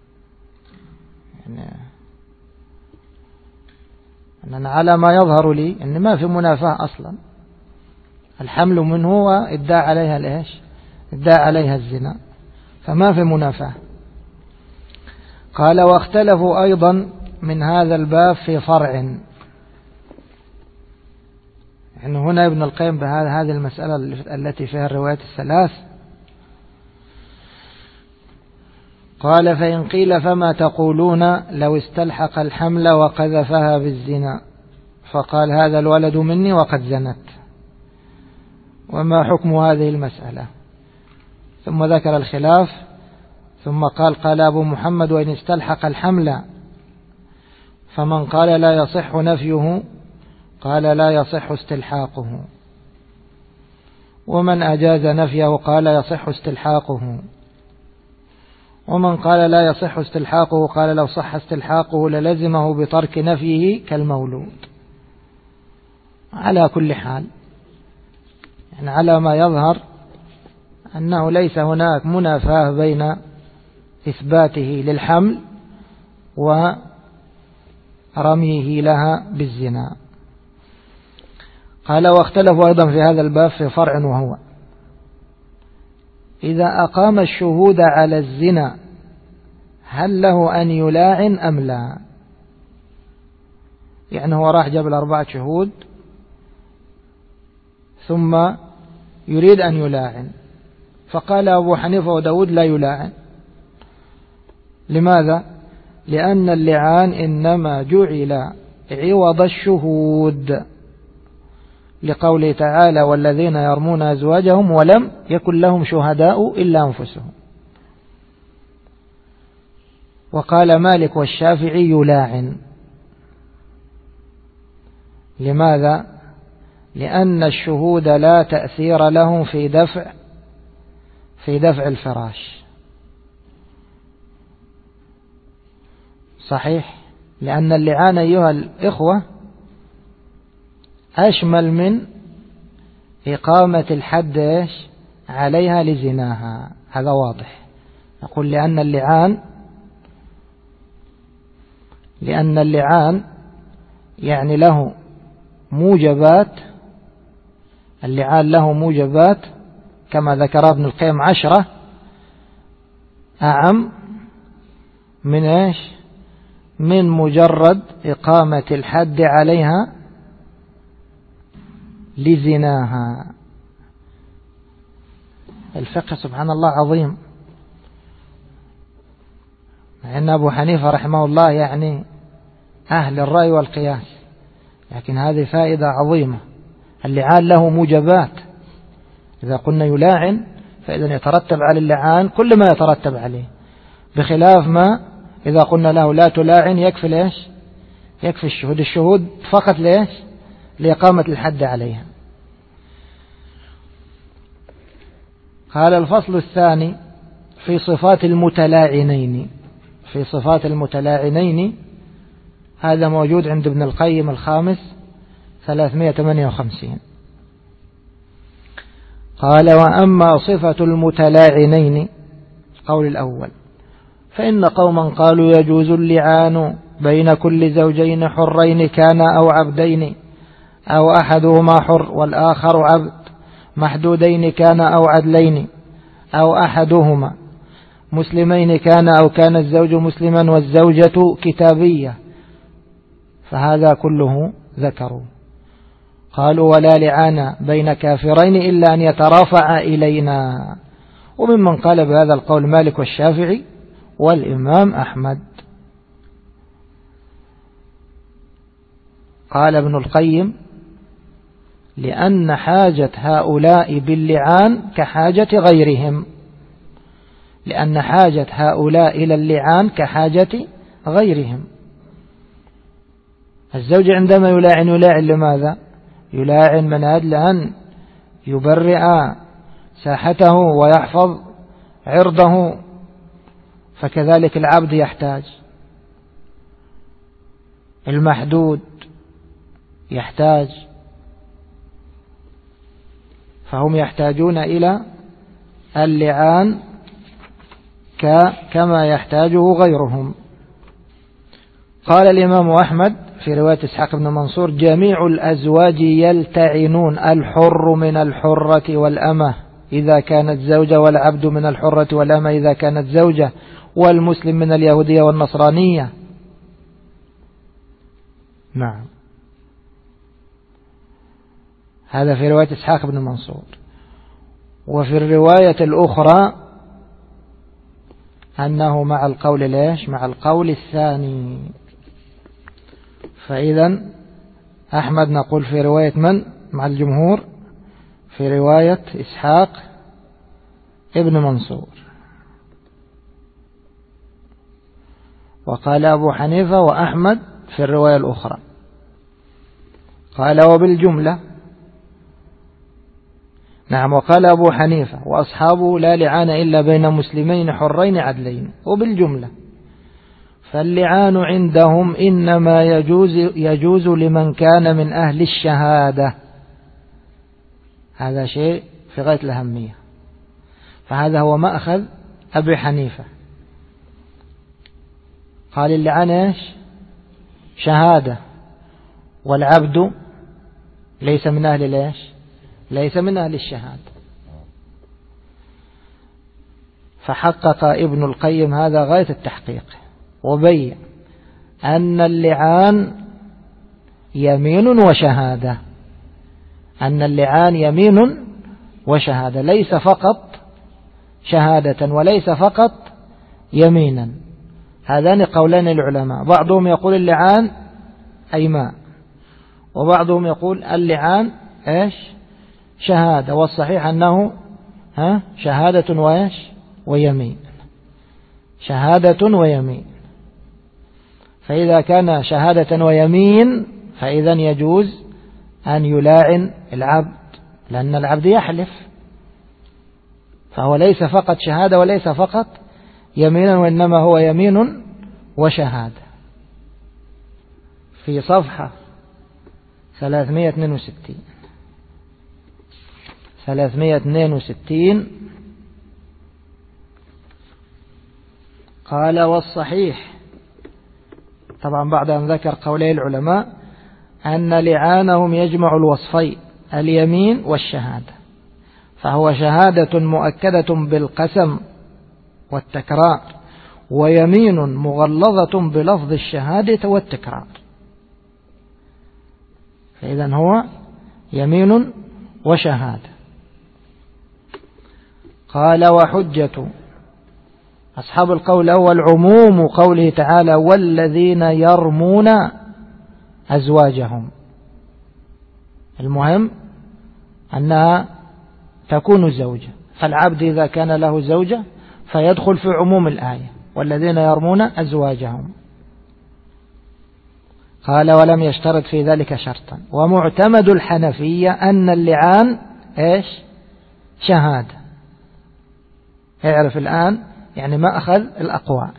أنا على ما يظهر لي أن ما في منافاة أصلا، الحمل منه وادعى عليها الإيش؟ ادعى عليها الزنا، فما في منافاة. قال واختلفوا أيضا من هذا الباب في فرع، يعني هنا ابن القيم بهذه المسألة التي فيها الروايات الثلاث قال فإن قيل فما تقولون لو استلحق الحمل وقذفها بالزنا؟ فقال هذا الولد مني وقد زنت، وما حكم هذه المسألة؟ ثم ذكر الخلاف، ثم قال أبو محمد وإن استلحق الحمل فمن قال لا يصح نفيه قال لا يصح استلحاقه، ومن أجاز نفيه قال يصح استلحاقه، ومن قال لا يصح استلحاقه قال لو صح استلحاقه للزمه بترك نفيه كالمولود. على كل حال يعني على ما يظهر أنه ليس هناك منافاة بين إثباته للحمل ورميه لها بالزنا. قال واختلفوا أيضا في هذا الباب في فرع، وهو إذا أقام الشهود على الزنا هل له أن يلاعن أم لا؟ يعني هو راح جاب 4 شهود ثم يريد أن يلاعن، فقال أبو حنيفة وداود لا يلاعن. لماذا؟ لأن اللعان إنما جعل عوض الشهود، لقوله تعالى والذين يرمون أزواجهم ولم يكن لهم شهداء إلا أنفسهم. وقال مالك والشافعي يلاعن. لماذا؟ لأن الشهود لا تأثير لهم في دفع الفراش. صحيح، لأن اللعان أيها الإخوة أشمل من إقامة الحد عليها لزناها، هذا واضح. نقول لأن اللعان يعني له موجبات، اللعان له موجبات كما ذكر ابن القيم 10 أعم من من مجرد إقامة الحد عليها لزناها. الفقه سبحان الله عظيم، مع أن أبو حنيفة رحمه الله يعني أهل الرأي والقياس، لكن هذه فائدة عظيمة. اللعان له موجبات، إذا قلنا يلاعن فإذا يترتب على اللعان كل ما يترتب عليه، بخلاف ما إذا قلنا له لا تلاعن يكفي يكفي الشهود. الشهود فقط ليش؟ لإقامة الحد عليها. قال الفصل الثاني في صفات المتلاعنين. في صفات المتلاعنين هذا موجود عند ابن القيم الخامس 358. قال وأما صفة المتلاعنين القول الأول فإن قوما قالوا يجوز اللعان بين كل زوجين حرين كان أو عبدين أو أحدهما حر والآخر عبد محدودين كان أو عدلين أو أحدهما مسلمين كان أو كان الزوج مسلما والزوجة كتابية فهذا كله ذكروا. قالوا ولا لعان بين كافرين إلا أن يترافع إلينا. وممن قال بهذا القول مالك والشافعي والإمام أحمد. قال ابن القيم لأن حاجة هؤلاء باللعان كحاجة غيرهم. لأن حاجة هؤلاء إلى اللعان كحاجة غيرهم. الزوج عندما يلاعن لماذا؟ يلاعن من أجل أن يبرئ ساحته ويحفظ عرضه. فكذلك العبد يحتاج، المحدود يحتاج، فهم يحتاجون إلى اللعان كما يحتاجه غيرهم. قال الإمام أحمد في رواية إسحاق بن منصور جميع الأزواج يلتعنون الحر من الحرة والأمة إذا كانت زوجة والعبد من الحرة والأمة إذا كانت زوجة والمسلم من اليهودية والنصرانية. نعم هذا في رواية إسحاق بن منصور. وفي الرواية الأخرى أنه مع القول ليش؟ مع القول الثاني. فإذا أحمد نقول في رواية من؟ مع الجمهور في رواية إسحاق ابن منصور. وقال أبو حنيفة وأحمد في الرواية الأخرى. قال وبالجملة. نعم وقال أبو حنيفة وأصحابه لا لعان إلا بين مسلمين حرين عدلين. وبالجملة فاللعان عندهم إنما يجوز لمن كان من أهل الشهادة. هذا شيء في غاية الأهمية. فهذا هو مأخذ أبي حنيفة. قال اللعان إيش؟ شهادة، والعبد ليس من أهل ليش؟ ليس من أهل الشهادة. فحقق ابن القيم هذا غاية التحقيق وبين أن اللعان يمين وشهادة. أن اللعان يمين وشهادة، ليس فقط شهادة وليس فقط يمينا. هذان قولان العلماء. بعضهم يقول اللعان أيمان، وبعضهم يقول اللعان إيش؟ شهادة. والصحيح أنه شهادة وإيش؟ ويمين. شهادة ويمين. فإذا كان شهادة ويمين فإذا يجوز أن يلاعن العبد، لأن العبد يحلف، فهو ليس فقط شهادة وليس فقط يمينا، وإنما هو يمين وشهادة. في صفحة 362 قال والصحيح، طبعا بعد أن ذكر قولي العلماء أن لعانهم يجمع الوصفين اليمين والشهادة، فهو شهادة مؤكدة بالقسم والتكرار، ويمين مغلظة بلفظ الشهادة والتكرار. فإذا هو يمين وشهادة. قال وحجة أصحاب القول الأول عموم قوله تعالى والذين يرمون أزواجهم. المهم أنها تكون زوجة، فالعبد إذا كان له زوجة فيدخل في عموم الآية والذين يرمون أزواجهم. قال ولم يشترط في ذلك شرطا. ومعتمد الحنفية أن اللعان إيش؟ شهادة. اعرف الآن يعني ما أخذ الأقوال.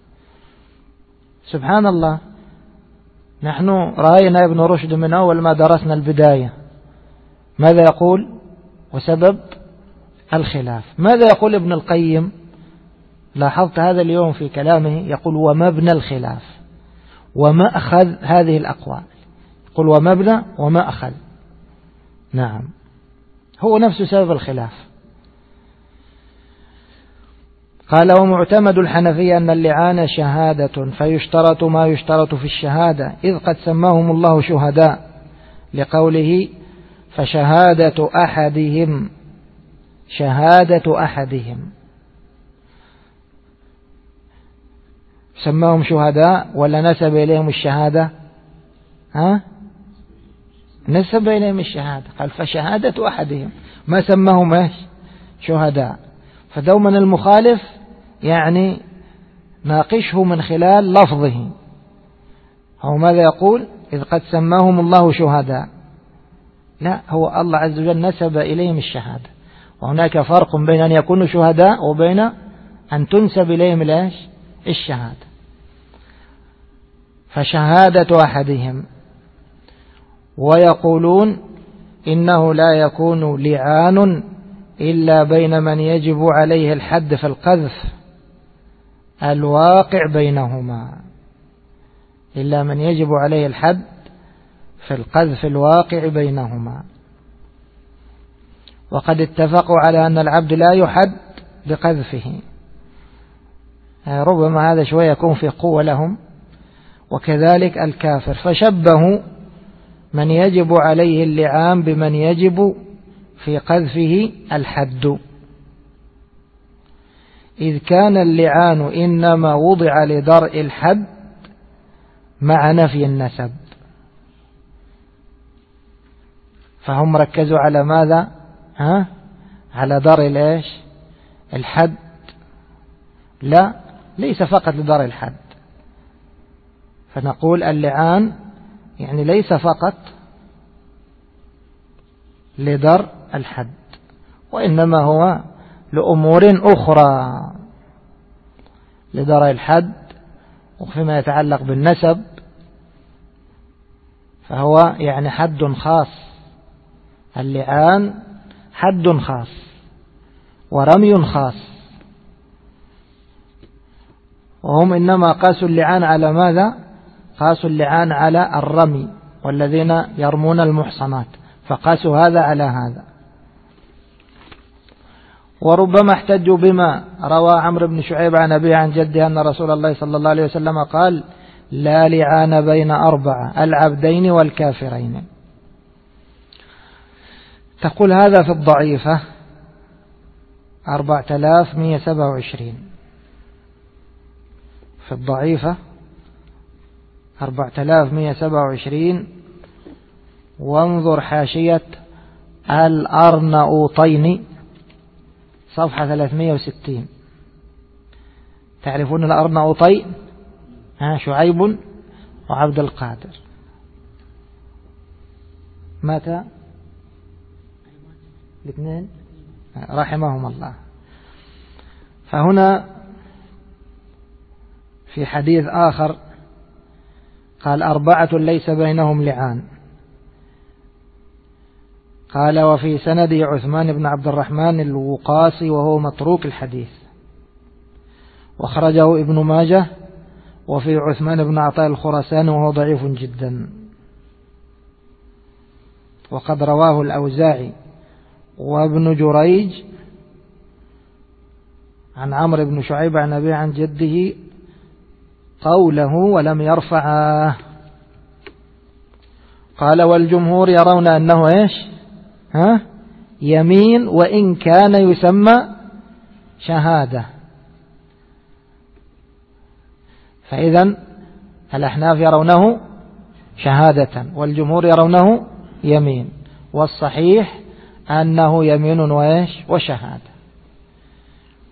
سبحان الله، نحن رأينا ابن رشد من أول ما درسنا البداية ماذا يقول؟ وسبب الخلاف. ماذا يقول ابن القيم؟ لاحظت هذا اليوم في كلامه يقول ومبنى الخلاف وما أخذ هذه الأقوال. يقول ومبنى وما أخذ. نعم، هو نفس سبب الخلاف. قال ومعتمد الحنفية أن اللعان شهادة فيشترط ما يشترط في الشهادة إذ قد سماهم الله شهداء لقوله فشهادة أحدهم شهادة أحدهم. سماهم شهداء ولا نسب إليهم الشهادة؟ نسب إليهم الشهادة. قال فشهادة أحدهم، ما سماهم إيش؟ شهداء. فدوما المخالف يعني ناقشه من خلال لفظه. هو ماذا يقول؟ إذ قد سماهم الله شهداء. لا، هو الله عز وجل نسب إليهم الشهادة. وهناك فرق بين أن يكونوا شهداء وبين أن تنسب إليهم الشهادة. فشهادة أحدهم. ويقولون إنه لا يكون لعان إلا بين من يجب عليه الحد في القذف الواقع بينهما، إلا من يجب عليه الحد في القذف الواقع بينهما. وقد اتفقوا على أن العبد لا يحد بقذفه. ربما هذا شوية يكون في قوة لهم. وكذلك الكافر، فشبهوا من يجب عليه اللعان بمن يجب في قذفه الحد، إذ كان اللعان إنما وضع لدرء الحد مع نفي النسب. فهم ركزوا على ماذا؟ على درء الحد. لا، ليس فقط لدرء الحد. فنقول اللعان يعني ليس فقط لدرء الحد، وإنما هو لأمور أخرى، لدرء الحد. وفيما يتعلق بالنسب فهو يعني حد خاص. اللعان حد خاص ورمي خاص. وهم إنما قاسوا اللعان على ماذا؟ قاسوا اللعان على الرمي والذين يرمون المحصنات، فقاسوا هذا على هذا. وربما احتجوا بما روى عمرو بن شعيب عن أبيه عن جده أن رسول الله صلى الله عليه وسلم قال لا لعان بين أربعة العبدين والكافرين. تقول هذا في الضعيفة 4127، في الضعيفة 4127. وانظر حاشية الأرناؤوطين صفحة 360. تعرفون الأرناؤوطين؟ شعيب وعبد القادر. متى؟ الاثنين رحمهم الله. فهنا في حديث آخر قال 4 ليس بينهم لعان. قال وفي سنده عثمان بن عبد الرحمن الوقاصي وهو متروك الحديث، واخرجه ابن ماجه. وفي عثمان بن عطاء الخراساني وهو ضعيف جدا. وقد رواه الأوزاعي وابن جريج عن عمرو بن شعيب عن أبيه عن جده قوله ولم يرفعه. قال والجمهور يرون أنه إيش؟ يمين وإن كان يسمى شهادة. فإذا الأحناف يرونه شهادة والجمهور يرونه يمين، والصحيح أنه يمين وإيش؟ وشهادة.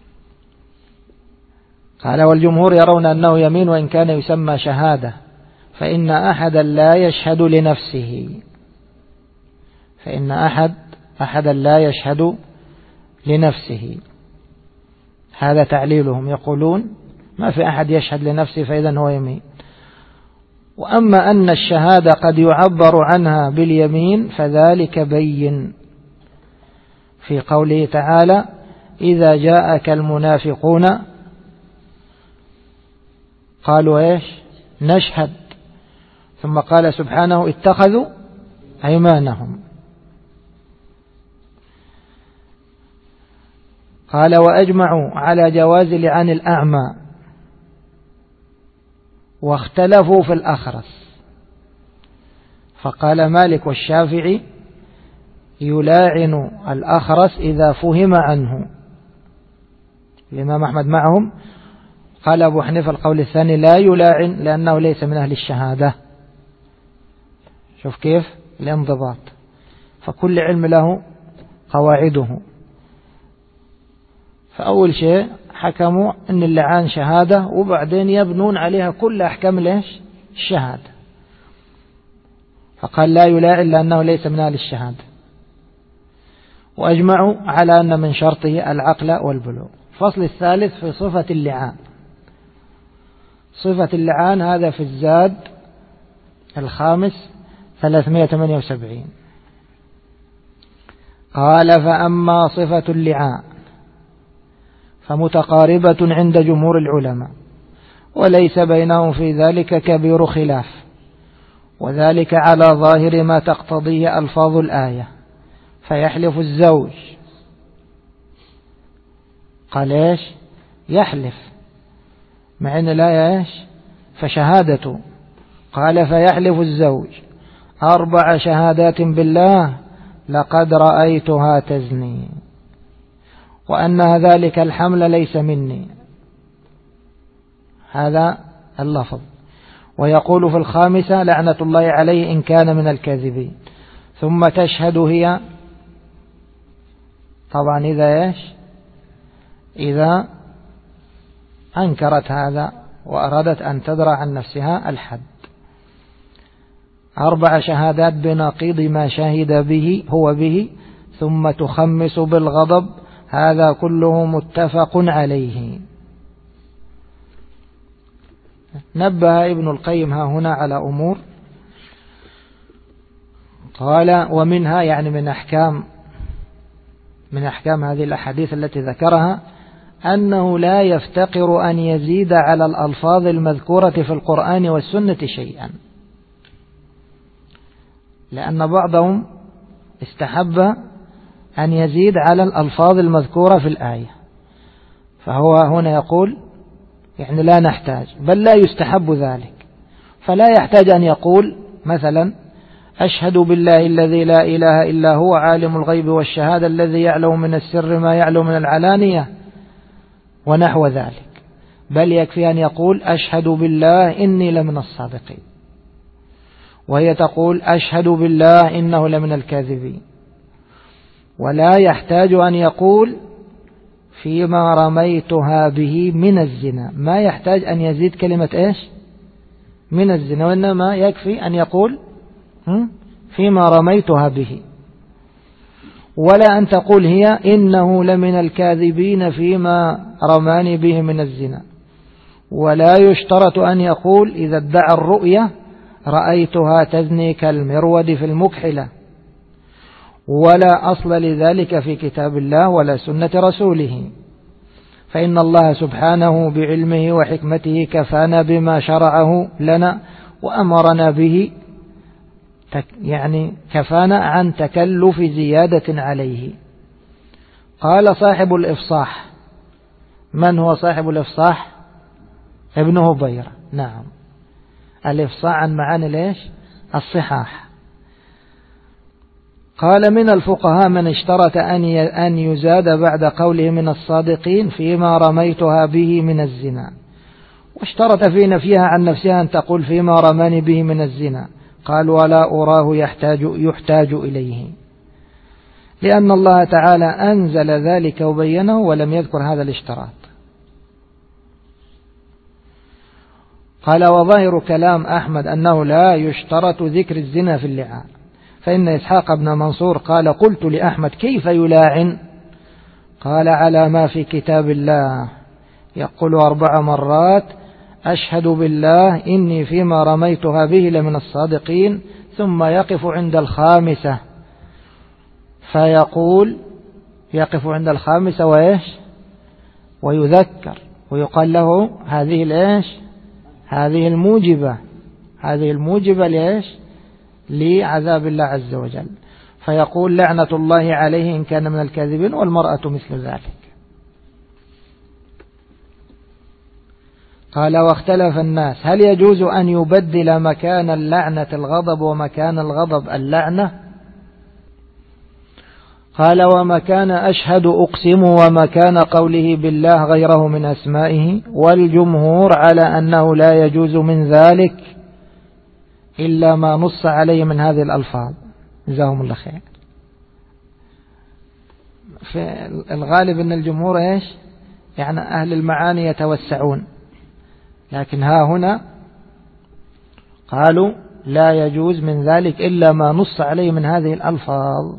قال والجمهور يرون أنه يمين وإن كان يسمى شهادة، فإن أحدا لا يشهد لنفسه، فإن أحدا لا يشهد لنفسه. هذا تعليلهم، يقولون ما في أحد يشهد لنفسه فإذا هو يمين. وأما أن الشهادة قد يعبر عنها باليمين فذلك بين في قوله تعالى: إذا جاءك المنافقون قالوا إيش؟ نشهد. ثم قال سبحانه: اتخذوا أيمانهم. قال: وأجمعوا على جواز لعان الأعمى واختلفوا في الأخرس، فقال مالك والشافعي: يلاعن الأخرس إذا فهم عنه. الإمام أحمد معهم. قال أبو حنيفة القول الثاني: لا يلاعن لأنه ليس من أهل الشهادة. شوف كيف الانضباط، فكل علم له قواعده. فأول شيء حكموا أن اللعان شهادة، وبعدين يبنون عليها كل أحكام ليش الشهادة. فقال: لا يلاعن لأنه ليس من أهل الشهادة. وأجمعوا على أن من شرطه العقل والبلوغ. الفصل الثالث في صفة اللعان. صفة اللعان هذا في الزاد الخامس 378. قال: فأما صفة اللعان فمتقاربة عند جمهور العلماء، وليس بينهم في ذلك كبير خلاف، وذلك على ظاهر ما تقتضيه ألفاظ الآية. فيحلف الزوج، قال إيش؟ يحلف، مع أن الآية إيش؟ فشهادته. قال: فيحلف الزوج 4 شهادات بالله لقد رأيتها تزني، وأن ذلك الحمل ليس مني. هذا اللفظ. ويقول في الخامسة: لعنة الله عليه إن كان من الكاذبين. ثم تشهد هي، طبعا إذا إيش؟ إذا أنكرت هذا وأرادت أن تدرى عن نفسها الحد. 4 شهادات بنقيض ما شهد به هو به، ثم تخمس بالغضب. هذا كله متفق عليه. نبه ابن القيم ها هنا على أمور. قال: ومنها، يعني من أحكام هذه الأحاديث التي ذكرها، أنه لا يفتقر أن يزيد على الألفاظ المذكورة في القرآن والسنة شيئا، لأن بعضهم استحب أن يزيد على الألفاظ المذكورة في الآية، فهو هنا يقول يعني لا نحتاج، بل لا يستحب ذلك. فلا يحتاج أن يقول مثلا: أشهد بالله الذي لا إله إلا هو عالم الغيب والشهادة الذي يعلم من السر ما يعلم من العلانية ونحو ذلك، بل يكفي أن يقول: أشهد بالله إني لمن الصادقين، وهي تقول: أشهد بالله إنه لمن الكاذبين. ولا يحتاج أن يقول: فيما رميتها به من الزنا، ما يحتاج أن يزيد كلمة إيش؟ من الزنا، وإنما يكفي أن يقول: فيما رميتها به. ولا أن تقول هي: إنه لمن الكاذبين فيما رماني به من الزنا. ولا يشترط أن يقول إذا ادعى الرؤية: رأيتها تزني كالمرود في المكحلة. ولا أصل لذلك في كتاب الله ولا سنة رسوله، فإن الله سبحانه بعلمه وحكمته كفانا بما شرعه لنا وأمرنا به، يعني كفانا عن تكلف زيادة عليه. قال صاحب الإفصاح. من هو صاحب الإفصاح؟ ابن هبيرة. نعم، الإفصاح عن معاني ليش؟ الصحاح. قال: من الفقهاء من اشترط أن يزاد بعد قوله من الصادقين فيما رميتها به من الزنا، واشترط في نفيها عن نفسها أن تقول فيما رماني به من الزنا. قال: ولا أراه يحتاج إليه، لأن الله تعالى أنزل ذلك وبينه ولم يذكر هذا الاشتراط. قال وظاهر كلام أحمد أنه لا يشترط ذكر الزنا في اللعان، فإن إسحاق بن منصور قال قلت لأحمد كيف يلاعن؟ قال على ما في كتاب الله، يقول 4 مرات أشهد بالله إني فيما رميتها به لمن الصادقين، ثم يقف عند الخامسة فيقول، يقف عند الخامسة وإيش ويذكر ويقال له هذه الإيش هذه الموجبة لإيش لعذاب الله عز وجل، فيقول لعنة الله عليه إن كان من الكاذبين، والمرأة مثل ذلك. قال واختلف الناس هل يجوز أن يبدل مكان اللعنة الغضب ومكان الغضب اللعنة؟ قال ومكان أشهد أقسم ومكان قوله بالله غيره من أسمائه، والجمهور على أنه لا يجوز من ذلك إلا ما نص عليه من هذه الألفاظ. جزاهم الله خير. في الغالب أن الجمهور إيش يعني أهل المعاني يتوسعون، لكن ها هنا قالوا لا يجوز من ذلك إلا ما نص عليه من هذه الألفاظ.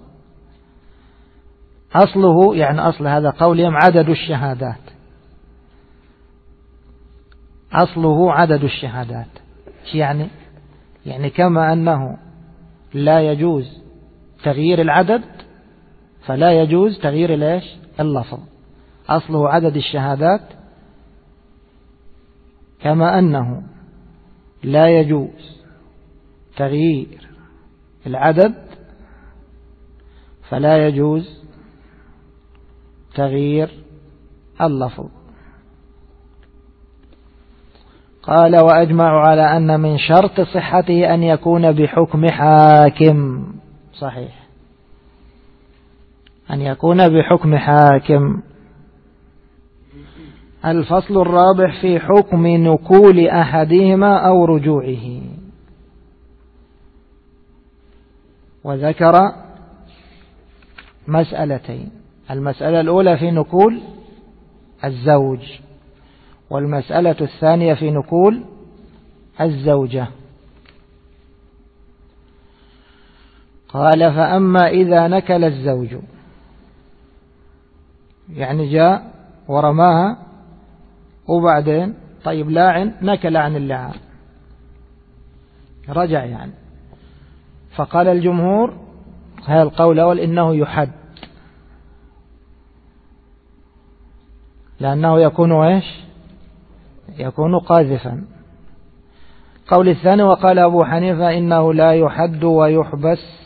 أصله يعني أصل هذا قولهم عدد الشهادات، أصله عدد الشهادات، يعني كما أنه لا يجوز تغيير العدد فلا يجوز تغيير الإيش اللفظ. أصله عدد الشهادات كما أنه لا يجوز تغيير العدد فلا يجوز تغيير اللفظ. قال وأجمعوا على أن من شرط صحته أن يكون بحكم حاكم. صحيح، أن يكون بحكم حاكم. الفصل الرابع في حكم نكول أحدهما أو رجوعه، وذكر مسألتين. المسألة الأولى في نكول الزوج، والمسألة الثانية في نكول الزوجة. قال فأما إذا نكل الزوج، يعني جاء ورماها وبعدين طيب لاعن نكل عن اللعان رجع يعني، فقال الجمهور هذا القول الأول إنه يحد، لأنه يكون إيش يكون قاذفا. قول الثاني وقال أبو حنيفة إنه لا يحد ويحبس،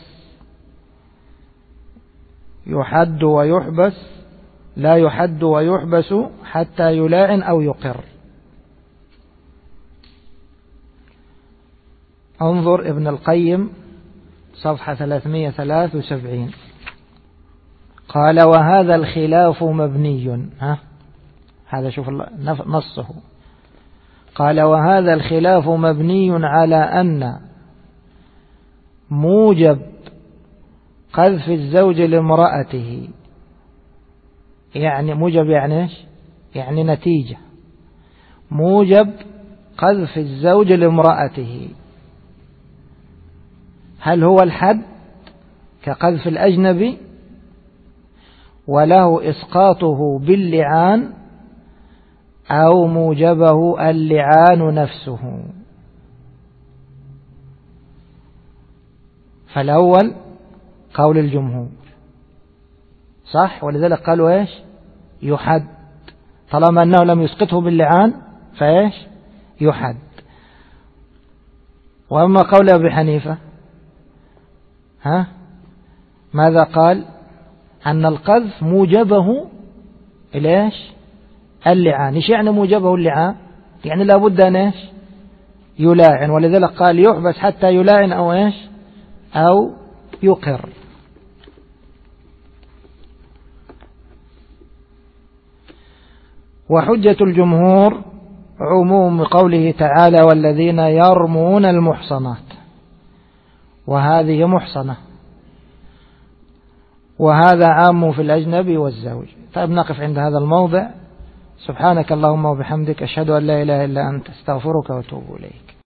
يحد ويحبس، لا يحد ويحبس حتى يلاعن أو يقر. انظر ابن القيم صفحة 373. قال وهذا الخلاف مبني، هذا شوف نصه. قال وهذا الخلاف مبني على أن موجب قذف الزوج لامرأته، يعني موجب يعني ايش يعني نتيجة، موجب قذف الزوج لامرأته هل هو الحد كقذف الأجنبي وله إسقاطه باللعان، أو موجبه اللعان نفسه؟ فالأول قول الجمهور صح، ولذلك قالوا ايش يحد، طالما أنه لم يسقطه باللعان فايش يحد. وأما قول أبي حنيفة ماذا قال؟ أن القذف موجبه إيش اللعان. إيش يعني موجبه اللعان؟ يعني لابد أن إيش يلاعن، ولذلك قال يحبس حتى يلاعن أو إيش أو يقر. وحجة الجمهور عموم قوله تعالى والذين يرمون المحصنات، وهذه محصنة، وهذا عام في الأجنبي والزوج. طيب نقف عند هذا الموضع، سبحانك اللهم وبحمدك، أشهد أن لا إله إلا أنت، استغفرك وأتوب إليك.